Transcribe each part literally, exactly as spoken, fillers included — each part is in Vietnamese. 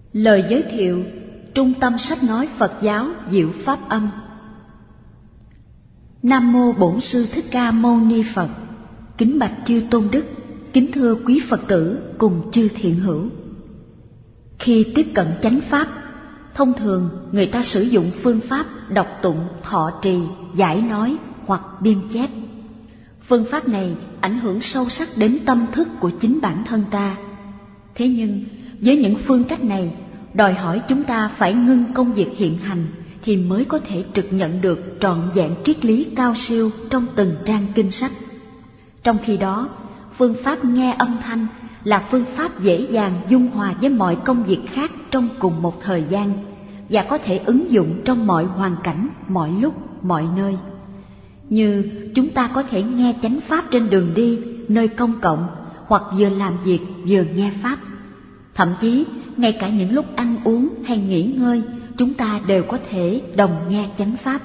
Lời giới thiệu Trung tâm Sách nói Phật giáo Diệu Pháp Âm. Nam mô Bổn Sư Thích Ca Mâu Ni Phật. Kính bạch chư tôn đức, kính thưa quý Phật tử cùng chư thiện hữu. Khi tiếp cận chánh pháp, thông thường người ta sử dụng phương pháp đọc tụng, thọ trì, giải nói hoặc biên chép. Phương pháp này ảnh hưởng sâu sắc đến tâm thức của chính bản thân ta. Thế nhưng với những phương cách này, đòi hỏi chúng ta phải ngưng công việc hiện hành thì mới có thể trực nhận được trọn vẹn triết lý cao siêu trong từng trang kinh sách. Trong khi đó, phương pháp nghe âm thanh là phương pháp dễ dàng dung hòa với mọi công việc khác trong cùng một thời gian và có thể ứng dụng trong mọi hoàn cảnh, mọi lúc, mọi nơi. Như chúng ta có thể nghe chánh pháp trên đường đi, nơi công cộng, hoặc vừa làm việc vừa nghe pháp. Thậm chí, ngay cả những lúc ăn uống hay nghỉ ngơi, chúng ta đều có thể đồng nghe chánh pháp.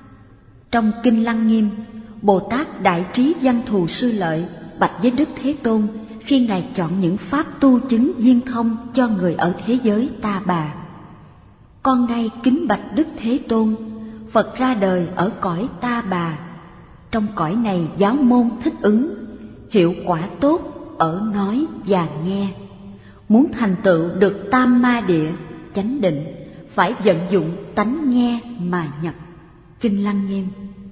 Trong Kinh Lăng Nghiêm, Bồ Tát Đại Trí Văn Thù Sư Lợi bạch với Đức Thế Tôn khi Ngài chọn những pháp tu chứng viên thông cho người ở thế giới Ta Bà. Con nay kính bạch Đức Thế Tôn, Phật ra đời ở cõi Ta Bà. Trong cõi này giáo môn thích ứng, hiệu quả tốt ở nói và nghe. Muốn thành tựu được tam ma địa, chánh định, phải vận dụng tánh nghe mà nhập. Kinh Lăng Nghiêm.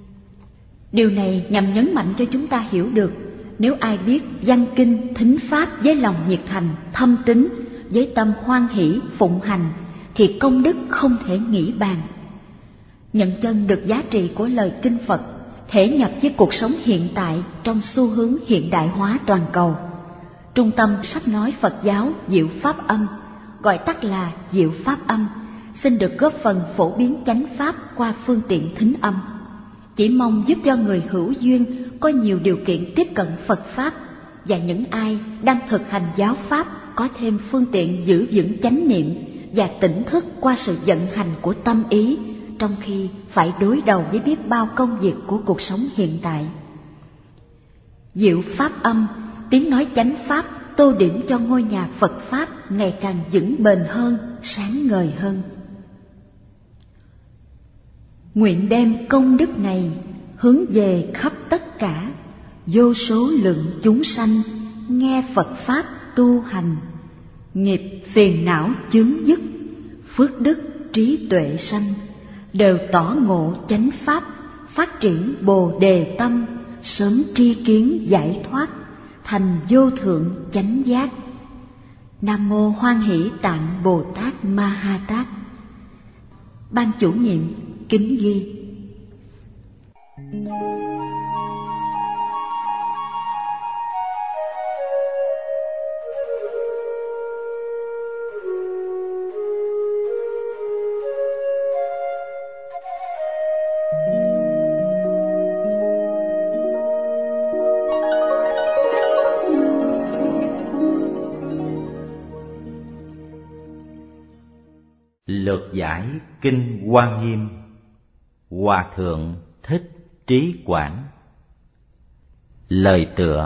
Điều này nhằm nhấn mạnh cho chúng ta hiểu được, nếu ai biết văn kinh thính pháp với lòng nhiệt thành, thâm tín, với tâm hoan hỷ phụng hành, thì công đức không thể nghĩ bàn. Nhận chân được giá trị của lời kinh Phật, thể nhập với cuộc sống hiện tại trong xu hướng hiện đại hóa toàn cầu. Trung tâm Sách nói Phật giáo Diệu Pháp Âm, gọi tắt là Diệu Pháp Âm, xin được góp phần phổ biến chánh pháp qua phương tiện thính âm. Chỉ mong giúp cho người hữu duyên có nhiều điều kiện tiếp cận Phật Pháp, và những ai đang thực hành giáo Pháp có thêm phương tiện giữ vững chánh niệm và tỉnh thức qua sự vận hành của tâm ý, trong khi phải đối đầu với biết bao công việc của cuộc sống hiện tại. Diệu Pháp Âm, tiếng nói chánh pháp tô điểm cho ngôi nhà Phật Pháp ngày càng vững bền hơn, sáng ngời hơn. Nguyện đem công đức này hướng về khắp tất cả, vô số lượng chúng sanh nghe Phật Pháp tu hành, nghiệp phiền não chướng dứt, phước đức trí tuệ sanh, đều tỏ ngộ chánh pháp, phát triển bồ đề tâm, sớm tri kiến giải thoát, thành vô thượng chánh giác. Nam mô Hoan Hỷ Tạng Bồ Tát Ma Ha Tát. Ban chủ nhiệm kính ghi. Lược giải Kinh Hoa Nghiêm. Hòa Thượng Thích Trí Quảng. Lời tựa.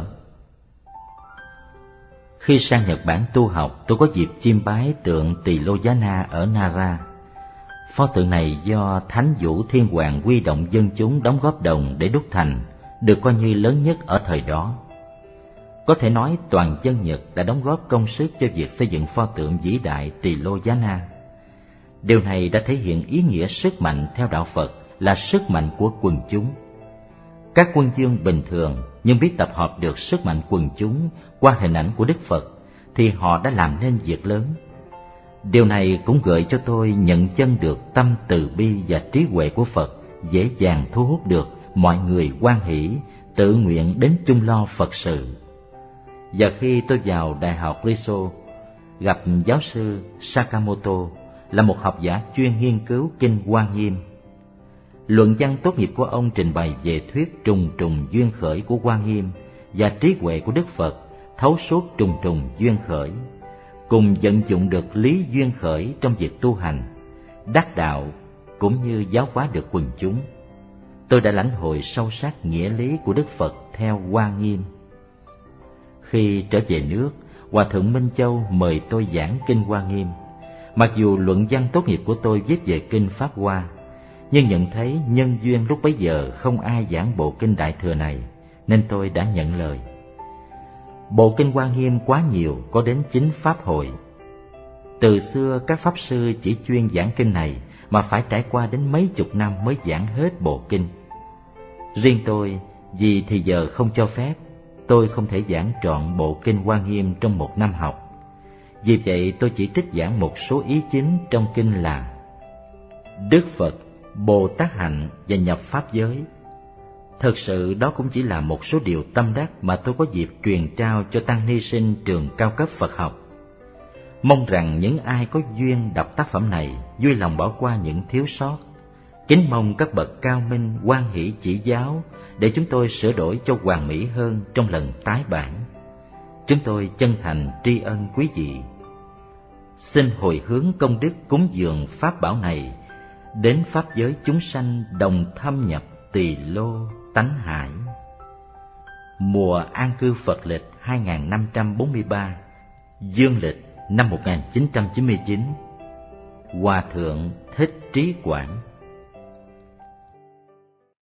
Khi sang Nhật Bản tu học, tôi có dịp chiêm bái tượng Tỳ Lô Giá Na ở Nara. Pho tượng này do Thánh Vũ Thiên Hoàng huy động dân chúng đóng góp đồng để đúc thành, được coi như lớn nhất ở thời đó. Có thể nói toàn dân Nhật đã đóng góp công sức cho việc xây dựng pho tượng vĩ đại Tỳ Lô Giá Na. Điều này đã thể hiện ý nghĩa sức mạnh theo đạo Phật là sức mạnh của quần chúng. Các quân vương bình thường nhưng biết tập hợp được sức mạnh quần chúng qua hình ảnh của Đức Phật thì họ đã làm nên việc lớn. Điều này cũng gợi cho tôi nhận chân được tâm từ bi và trí huệ của Phật dễ dàng thu hút được mọi người hoan hỷ, tự nguyện đến chung lo Phật sự. Và khi tôi vào Đại học Riso, gặp giáo sư Sakamoto, là một học giả chuyên nghiên cứu Kinh Hoa Nghiêm. Luận văn tốt nghiệp của ông trình bày về thuyết trùng trùng duyên khởi của Hoa Nghiêm và trí huệ của Đức Phật thấu suốt trùng trùng duyên khởi, cùng vận dụng được lý duyên khởi trong việc tu hành, đắc đạo cũng như giáo hóa được quần chúng. Tôi đã lãnh hội sâu sắc nghĩa lý của Đức Phật theo Hoa Nghiêm. Khi trở về nước, Hòa Thượng Minh Châu mời tôi giảng Kinh Hoa Nghiêm. Mặc dù luận văn tốt nghiệp của tôi viết về kinh Pháp Hoa, nhưng nhận thấy nhân duyên lúc bấy giờ không ai giảng bộ kinh Đại Thừa này, nên tôi đã nhận lời. Bộ kinh Hoa Nghiêm quá nhiều, có đến chín pháp hội. Từ xưa các pháp sư chỉ chuyên giảng kinh này mà phải trải qua đến mấy chục năm mới giảng hết bộ kinh. Riêng tôi, vì thì giờ không cho phép, tôi không thể giảng trọn bộ kinh Hoa Nghiêm trong một năm học. Vì vậy tôi chỉ trích giảng một số ý chính trong kinh là Đức Phật, Bồ Tát hạnh và nhập pháp giới. Thực sự đó cũng chỉ là một số điều tâm đắc mà tôi có dịp truyền trao cho tăng ni sinh trường cao cấp Phật học. Mong rằng những ai có duyên đọc tác phẩm này vui lòng bỏ qua những thiếu sót. Kính mong các bậc cao minh hoan hỷ chỉ giáo để chúng tôi sửa đổi cho hoàn mỹ hơn trong lần tái bản. Chúng tôi chân thành tri ân quý vị. Xin hồi hướng công đức cúng dường pháp bảo này đến pháp giới chúng sanh đồng thâm nhập Tỳ Lô tánh hải. Mùa an cư Phật lịch hai nghìn năm trăm bốn mươi ba, dương lịch năm một nghìn chín trăm chín mươi chín. Hòa thượng Thích Trí Quảng.